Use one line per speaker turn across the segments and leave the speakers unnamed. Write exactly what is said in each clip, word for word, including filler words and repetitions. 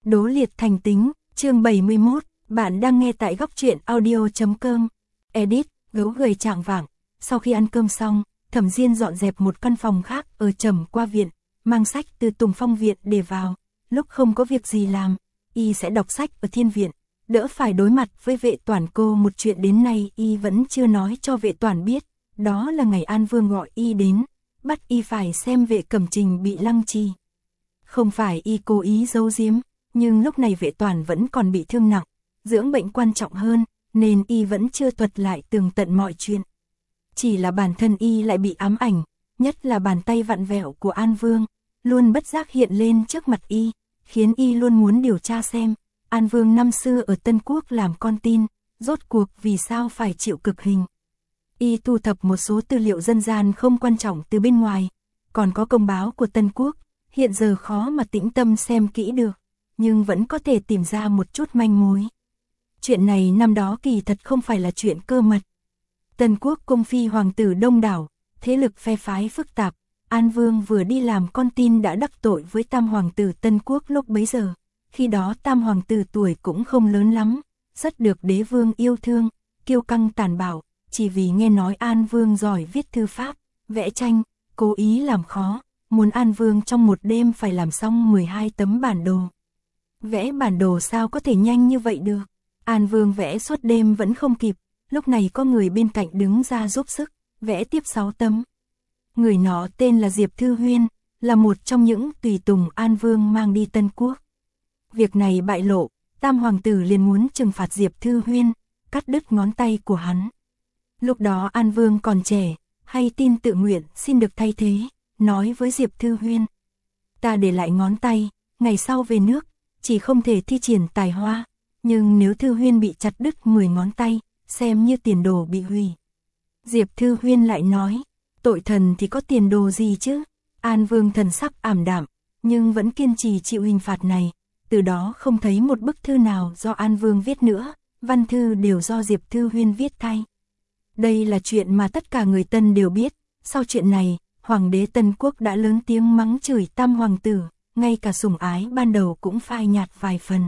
Đố liệt thành tính, chương bảy mươi mốt, bạn đang nghe tại góc truyện audio.com. Edit, gấu gầy trạng vạng. Sau khi ăn cơm xong, Thẩm Diên dọn dẹp một căn phòng khác ở Trầm Qua viện, mang sách từ Tùng Phong viện để vào. Lúc không có việc gì làm, y sẽ đọc sách ở Thiên viện, đỡ phải đối mặt với Vệ Toản cô một chuyện đến nay y vẫn chưa nói cho Vệ Toản biết. Đó là ngày An Vương gọi y đến, bắt y phải xem Vệ Cẩm Trình bị lăng trì. Không phải y cố ý giấu giếm, nhưng lúc này Vệ Toản vẫn còn bị thương nặng, dưỡng bệnh quan trọng hơn, nên y vẫn chưa thuật lại tường tận mọi chuyện. Chỉ là bản thân y lại bị ám ảnh, nhất là bàn tay vặn vẹo của An Vương, luôn bất giác hiện lên trước mặt y, khiến y luôn muốn điều tra xem, An Vương năm xưa ở Tân Quốc làm con tin, rốt cuộc vì sao phải chịu cực hình. Y thu thập một số tư liệu dân gian không quan trọng từ bên ngoài, còn có công báo của Tân Quốc, hiện giờ khó mà tĩnh tâm xem kỹ được, nhưng vẫn có thể tìm ra một chút manh mối. Chuyện này năm đó kỳ thật không phải là chuyện cơ mật. Tân Quốc cung phi hoàng tử đông đảo, thế lực phe phái phức tạp, An Vương vừa đi làm con tin đã đắc tội với tam hoàng tử Tân Quốc lúc bấy giờ. Khi đó tam hoàng tử tuổi cũng không lớn lắm, rất được đế vương yêu thương, kiêu căng tàn bạo, chỉ vì nghe nói An Vương giỏi viết thư pháp, vẽ tranh, cố ý làm khó, muốn An Vương trong một đêm phải làm xong mười hai tấm bản đồ. Vẽ bản đồ sao có thể nhanh như vậy được? An Vương vẽ suốt đêm vẫn không kịp, lúc này có người bên cạnh đứng ra giúp sức, vẽ tiếp sáu tấm. Người nọ tên là Diệp Thư Huyên, là một trong những tùy tùng An Vương mang đi Tân Quốc. Việc này bại lộ, tam hoàng tử liền muốn trừng phạt Diệp Thư Huyên, cắt đứt ngón tay của hắn. Lúc đó An Vương còn trẻ, hay tin tự nguyện xin được thay thế, nói với Diệp Thư Huyên: ta để lại ngón tay, ngày sau về nước, chỉ không thể thi triển tài hoa, nhưng nếu Thư Huyên bị chặt đứt mười ngón tay, xem như tiền đồ bị hủy. Diệp Thư Huyên lại nói: tội thần thì có tiền đồ gì chứ? An Vương thần sắc ảm đạm, nhưng vẫn kiên trì chịu hình phạt này. Từ đó không thấy một bức thư nào do An Vương viết nữa, văn thư đều do Diệp Thư Huyên viết thay. Đây là chuyện mà tất cả người Tân đều biết. Sau chuyện này, Hoàng đế Tân Quốc đã lớn tiếng mắng chửi tam hoàng tử, ngay cả sủng ái ban đầu cũng phai nhạt vài phần.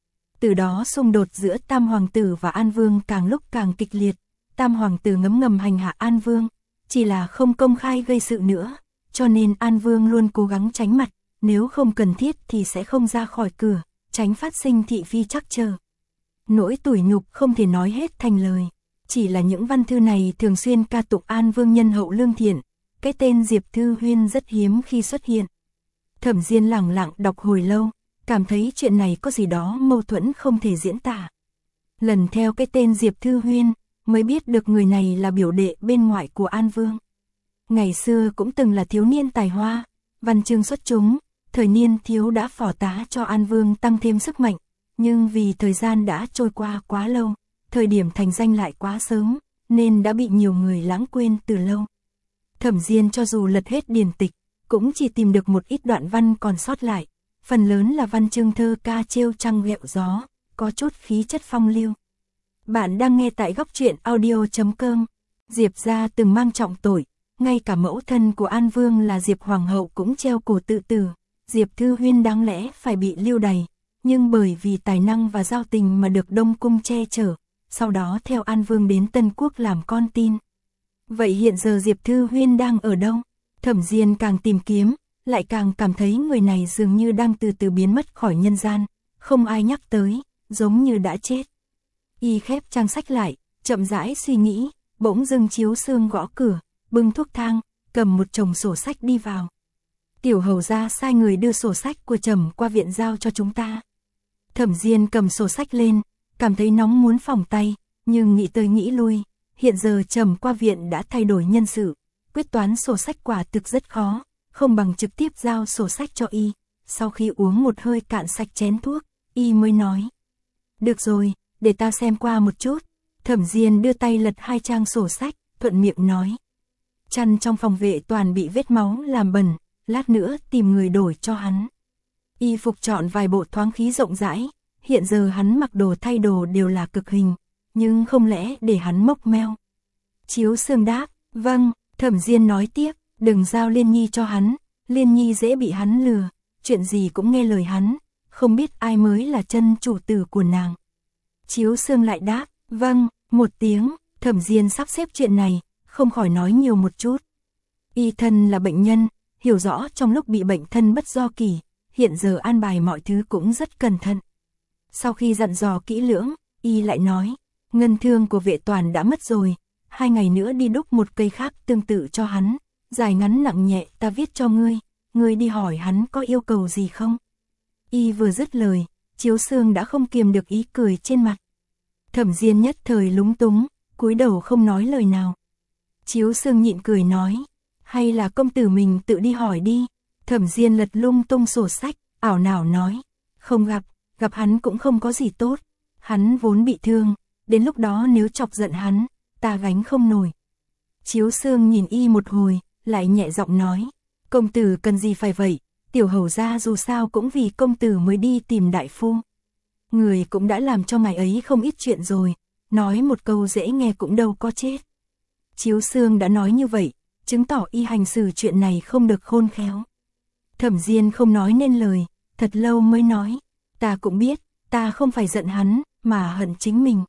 Từ đó xung đột giữa tam hoàng tử và An Vương càng lúc càng kịch liệt. Tam hoàng tử ngấm ngầm hành hạ An Vương, chỉ là không công khai gây sự nữa, cho nên An Vương luôn cố gắng tránh mặt, nếu không cần thiết thì sẽ không ra khỏi cửa, tránh phát sinh thị phi trắc trở. Nỗi tủi nhục không thể nói hết thành lời, chỉ là những văn thư này thường xuyên ca tụng An Vương nhân hậu lương thiện, cái tên Diệp Thư Huyên rất hiếm khi xuất hiện. Thẩm Diên lặng lặng đọc hồi lâu, cảm thấy chuyện này có gì đó mâu thuẫn không thể diễn tả. Lần theo cái tên Diệp Thư Huyên, mới biết được người này là biểu đệ bên ngoại của An Vương. Ngày xưa cũng từng là thiếu niên tài hoa, văn chương xuất chúng, thời niên thiếu đã phò tá cho An Vương tăng thêm sức mạnh, nhưng vì thời gian đã trôi qua quá lâu, thời điểm thành danh lại quá sớm, nên đã bị nhiều người lãng quên từ lâu. Thẩm Diên cho dù lật hết điển tịch, cũng chỉ tìm được một ít đoạn văn còn sót lại, phần lớn là văn chương thơ ca trêu trăng ghẹo gió, có chút khí chất phong lưu. Bạn đang nghe tại góc truyện audio.com. Diệp gia từng mang trọng tội, ngay cả mẫu thân của An Vương là Diệp Hoàng hậu cũng treo cổ tự tử. Diệp Thư Huyên đáng lẽ phải bị lưu đày, nhưng bởi vì tài năng và giao tình mà được Đông Cung che chở, sau đó theo An Vương đến Tân Quốc làm con tin. Vậy hiện giờ Diệp Thư Huyên đang ở đâu? Thẩm Diên càng tìm kiếm, lại càng cảm thấy người này dường như đang từ từ biến mất khỏi nhân gian, không ai nhắc tới, giống như đã chết. Y khép trang sách lại, chậm rãi suy nghĩ, bỗng dưng Chiếu Sương gõ cửa, bưng thuốc thang, cầm một chồng sổ sách đi vào. Tiểu hầu gia sai người đưa sổ sách của Trầm Qua viện giao cho chúng ta. Thẩm Diên cầm sổ sách lên, cảm thấy nóng muốn phỏng tay, nhưng nghĩ tới nghĩ lui, hiện giờ Trầm Qua viện đã thay đổi nhân sự, quyết toán sổ sách quả thực rất khó, không bằng trực tiếp giao sổ sách cho y. Sau khi uống một hơi cạn sạch chén thuốc, y mới nói: được rồi, để ta xem qua một chút. Thẩm Diên đưa tay lật hai trang sổ sách, thuận miệng nói: chăn trong phòng Vệ toàn bị vết máu làm bẩn, lát nữa tìm người đổi cho hắn. Y phục chọn vài bộ thoáng khí rộng rãi, hiện giờ hắn mặc đồ thay đồ đều là cực hình, nhưng không lẽ để hắn mốc meo. Chiếu Sương đáp: vâng. Thẩm Diên nói tiếp: đừng giao Liên Nhi cho hắn, Liên Nhi dễ bị hắn lừa, chuyện gì cũng nghe lời hắn, không biết ai mới là chân chủ tử của nàng. Chiếu Sương lại đáp, vâng, một tiếng. Thẩm Diên sắp xếp chuyện này, không khỏi nói nhiều một chút. Y thân là bệnh nhân, hiểu rõ trong lúc bị bệnh thân bất do kỳ, hiện giờ an bài mọi thứ cũng rất cẩn thận. Sau khi dặn dò kỹ lưỡng, Y lại nói, ngân thương của Vệ Toàn đã mất rồi, hai ngày nữa đi đúc một cây khác tương tự cho hắn, dài ngắn nặng nhẹ ta viết cho ngươi, ngươi đi hỏi hắn có yêu cầu gì không. Y vừa dứt lời, Chiếu Sương đã không kiềm được ý cười trên mặt. Thẩm Diên nhất thời lúng túng, cúi đầu không nói lời nào. Chiếu Sương nhịn cười nói, hay là công tử mình tự đi hỏi đi. Thẩm Diên lật lung tung sổ sách, ảo não nói, không gặp, gặp hắn cũng không có gì tốt. Hắn vốn bị thương, đến lúc đó nếu chọc giận hắn, ta gánh không nổi. Chiếu Sương nhìn Y một hồi, lại nhẹ giọng nói, công tử cần gì phải vậy, tiểu hầu gia dù sao cũng vì công tử mới đi tìm đại phu. Người cũng đã làm cho ngài ấy không ít chuyện rồi, nói một câu dễ nghe cũng đâu có chết. Chiếu Sương đã nói như vậy, chứng tỏ Y hành xử chuyện này không được khôn khéo. Thẩm Diên không nói nên lời, thật lâu mới nói, ta cũng biết, ta không phải giận hắn, mà hận chính mình.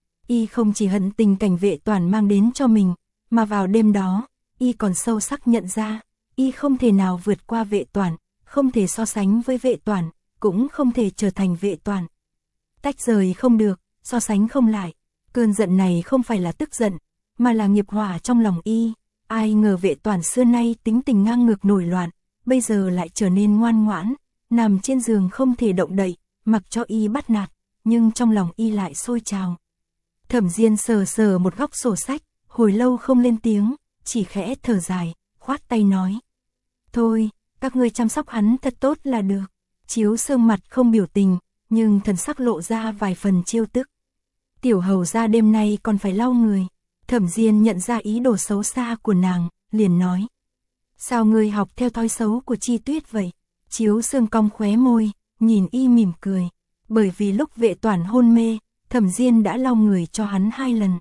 Y không chỉ hận tình cảnh Vệ Toàn mang đến cho mình, mà vào đêm đó, Y còn sâu sắc nhận ra, Y không thể nào vượt qua Vệ Toàn, không thể so sánh với Vệ Toàn, cũng không thể trở thành Vệ Toàn. Tách rời không được, so sánh không lại. Cơn giận này không phải là tức giận, mà là nghiệp hỏa trong lòng Y. Ai ngờ Vệ Toàn xưa nay tính tình ngang ngược nổi loạn, bây giờ lại trở nên ngoan ngoãn, nằm trên giường không thể động đậy, mặc cho Y bắt nạt, nhưng trong lòng Y lại sôi trào. Thẩm Diên sờ sờ một góc sổ sách, hồi lâu không lên tiếng, chỉ khẽ thở dài, khoát tay nói. Thôi, các ngươi chăm sóc hắn thật tốt là được. Chiếu Sương mặt không biểu tình, nhưng thần sắc lộ ra vài phần trêu tức. Tiểu hầu gia đêm nay còn phải lau người. Thẩm Diên nhận ra ý đồ xấu xa của nàng, liền nói. Sao ngươi học theo thói xấu của Chi Tuyết vậy? Chiếu Sương cong khóe môi, nhìn Y mỉm cười. Bởi vì lúc Vệ Toàn hôn mê, Thẩm Diên đã lau người cho hắn hai lần.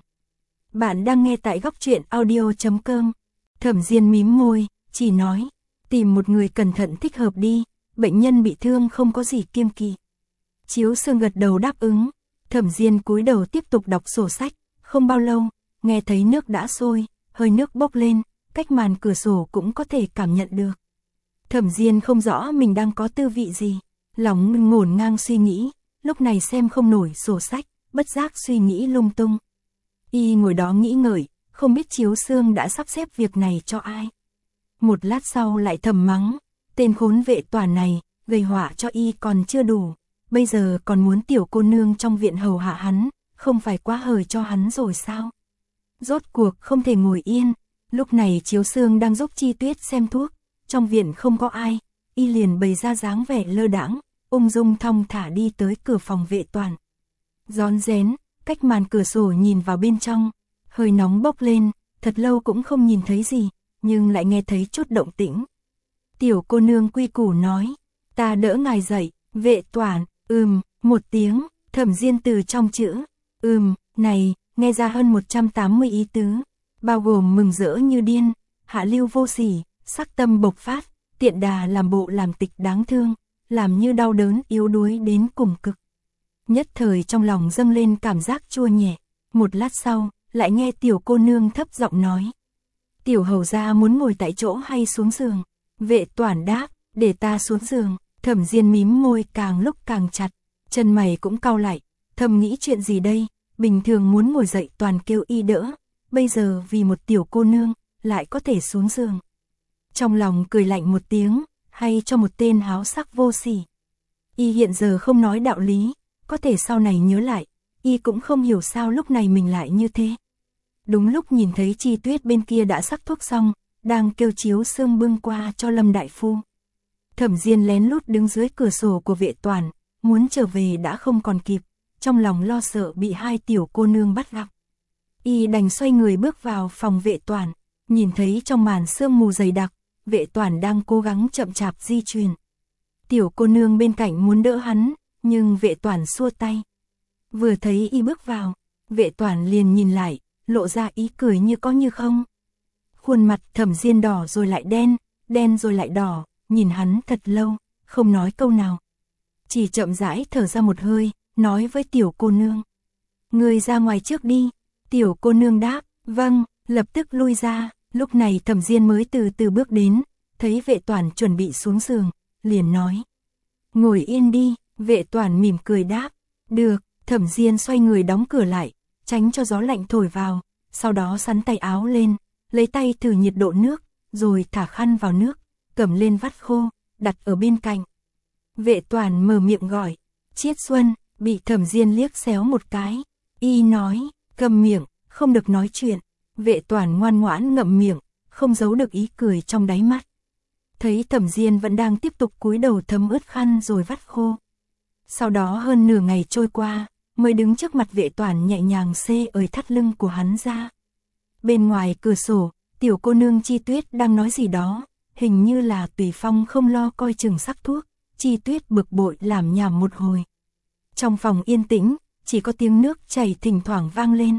Bạn đang nghe tại góc truyện audio chấm com. Thẩm Diên mím môi, chỉ nói. Tìm một người cẩn thận thích hợp đi, bệnh nhân bị thương không có gì kiêng kỵ. Chiếu Sương gật đầu đáp ứng. Thẩm Diên cúi đầu tiếp tục đọc sổ sách, không bao lâu, nghe thấy nước đã sôi, hơi nước bốc lên, cách màn cửa sổ cũng có thể cảm nhận được. Thẩm Diên không rõ mình đang có tư vị gì, lòng ngổn ngang suy nghĩ, lúc này xem không nổi sổ sách, bất giác suy nghĩ lung tung. Y ngồi đó nghĩ ngợi, không biết Chiếu Sương đã sắp xếp việc này cho ai. Một lát sau lại thầm mắng, tên khốn Vệ Toàn này, gây họa cho Y còn chưa đủ, bây giờ còn muốn tiểu cô nương trong viện hầu hạ hắn, không phải quá hời cho hắn rồi sao? Rốt cuộc không thể ngồi yên, lúc này Chiếu Sương đang giúp Chi Tuyết xem thuốc, trong viện không có ai, Y liền bày ra dáng vẻ lơ đãng, ung dung thong thả đi tới cửa phòng Vệ Toàn. Rón rén, cách màn cửa sổ nhìn vào bên trong, hơi nóng bốc lên, thật lâu cũng không nhìn thấy gì, nhưng lại nghe thấy chút động tĩnh. Tiểu cô nương quy củ nói, ta đỡ ngài dậy. Vệ Toàn, ừm, một tiếng, Thẩm Diên từ trong chữ, ừm, này, nghe ra hơn một trăm tám mươi ý tứ, bao gồm mừng rỡ như điên, hạ lưu vô sỉ, sắc tâm bộc phát, tiện đà làm bộ làm tịch đáng thương, làm như đau đớn yếu đuối đến cùng cực. Nhất thời trong lòng dâng lên cảm giác chua nhẹ, một lát sau, lại nghe tiểu cô nương thấp giọng nói. Tiểu hầu gia muốn ngồi tại chỗ hay xuống giường? Vệ Toàn đáp, để ta xuống giường. Thẩm Diên mím môi càng lúc càng chặt, chân mày cũng cau lại, thầm nghĩ chuyện gì đây, bình thường muốn ngồi dậy toàn kêu Y đỡ, bây giờ vì một tiểu cô nương, lại có thể xuống giường. Trong lòng cười lạnh một tiếng, hay cho một tên háo sắc vô sỉ. Y hiện giờ không nói đạo lý, có thể sau này nhớ lại, Y cũng không hiểu sao lúc này mình lại như thế. Đúng lúc nhìn thấy Chi Tuyết bên kia đã sắc thuốc xong, đang kêu Chiếu Sương bưng qua cho Lâm đại phu. Thẩm Diên lén lút đứng dưới cửa sổ của Vệ Toàn, muốn trở về đã không còn kịp, trong lòng lo sợ bị hai tiểu cô nương bắt gặp. Y đành xoay người bước vào phòng Vệ Toàn, nhìn thấy trong màn sương mù dày đặc, Vệ Toàn đang cố gắng chậm chạp di chuyển. Tiểu cô nương bên cạnh muốn đỡ hắn, nhưng Vệ Toàn xua tay. Vừa thấy Y bước vào, Vệ Toàn liền nhìn lại, lộ ra ý cười như có như không. Khuôn mặt Thẩm Diên đỏ rồi lại đen, đen rồi lại đỏ. Nhìn hắn thật lâu, không nói câu nào. chỉ chậm rãi thở ra một hơi, nói với tiểu cô nương. Người ra ngoài trước đi. Tiểu cô nương đáp, vâng, lập tức lui ra. Lúc này Thẩm Diên mới từ từ bước đến, thấy Vệ Toản chuẩn bị xuống giường, liền nói. Ngồi yên đi. Vệ Toản mỉm cười đáp, được. Thẩm Diên xoay người đóng cửa lại, tránh cho gió lạnh thổi vào, sau đó sắn tay áo lên, lấy tay thử nhiệt độ nước, rồi thả khăn vào nước, cầm lên vắt khô, đặt ở bên cạnh. Vệ Toản mở miệng gọi, Chiết Xuân, bị Thẩm Diên liếc xéo một cái, y nói, cầm miệng, không được nói chuyện. Vệ Toản ngoan ngoãn ngậm miệng, không giấu được ý cười trong đáy mắt. Thấy Thẩm Diên vẫn đang tiếp tục cúi đầu thấm ướt khăn rồi vắt khô. Sau đó hơn nửa ngày trôi qua, mới đứng trước mặt Vệ Toản nhẹ nhàng xê ơi thắt lưng của hắn ra. Bên ngoài cửa sổ, tiểu cô nương Chi Tuyết đang nói gì đó, hình như là Tùy Phong không lo coi chừng sắc thuốc, Chi Tuyết bực bội làm nhảm một hồi. Trong phòng yên tĩnh, chỉ có tiếng nước chảy thỉnh thoảng vang lên.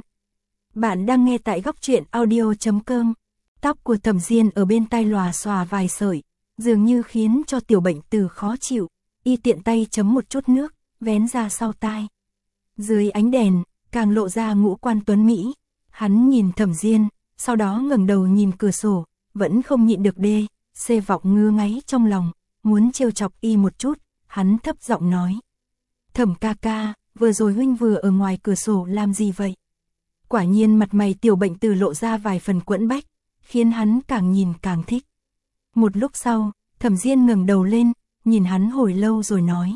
Bạn đang nghe tại góc truyện audio chấm com. Tóc của Thẩm Diên ở bên tai lòa xòa vài sợi, dường như khiến cho tiểu bệnh tử khó chịu, y tiện tay chấm một chút nước, vén ra sau tai. Dưới ánh đèn, càng lộ ra ngũ quan tuấn Mỹ. Hắn nhìn Thẩm Diên, sau đó ngẩng đầu nhìn cửa sổ, vẫn không nhịn được đê, xê vọng ngứa ngáy trong lòng, muốn trêu chọc y một chút, hắn thấp giọng nói. Thẩm ca ca, vừa rồi huynh vừa ở ngoài cửa sổ làm gì vậy? Quả nhiên mặt mày tiểu bệnh tử lộ ra vài phần quẫn bách, khiến hắn càng nhìn càng thích. Một lúc sau, Thẩm Diên ngẩng đầu lên, nhìn hắn hồi lâu rồi nói.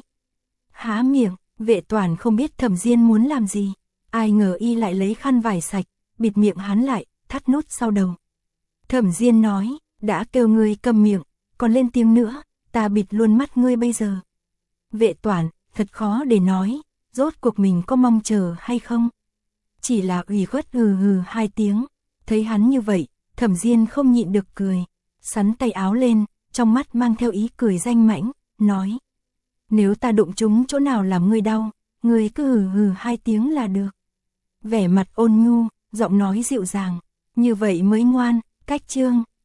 Há miệng. Vệ Toản không biết Thẩm Diên muốn làm gì, ai ngờ y lại lấy khăn vải sạch, bịt miệng hắn lại, thắt nút sau đầu. Thẩm Diên nói, đã kêu ngươi câm miệng, còn lên tiếng nữa, ta bịt luôn mắt ngươi bây giờ. Vệ Toản, thật khó để nói, rốt cuộc mình có mong chờ hay không? Chỉ là ủy khuất hừ hừ hai tiếng, thấy hắn như vậy, Thẩm Diên không nhịn được cười, sắn tay áo lên, trong mắt mang theo ý cười danh mãnh, nói. Nếu ta đụng trúng chỗ nào làm ngươi đau, ngươi cứ hừ hừ hai tiếng là được. Vẻ mặt ôn nhu, giọng nói dịu dàng, như vậy mới ngoan, cách chương.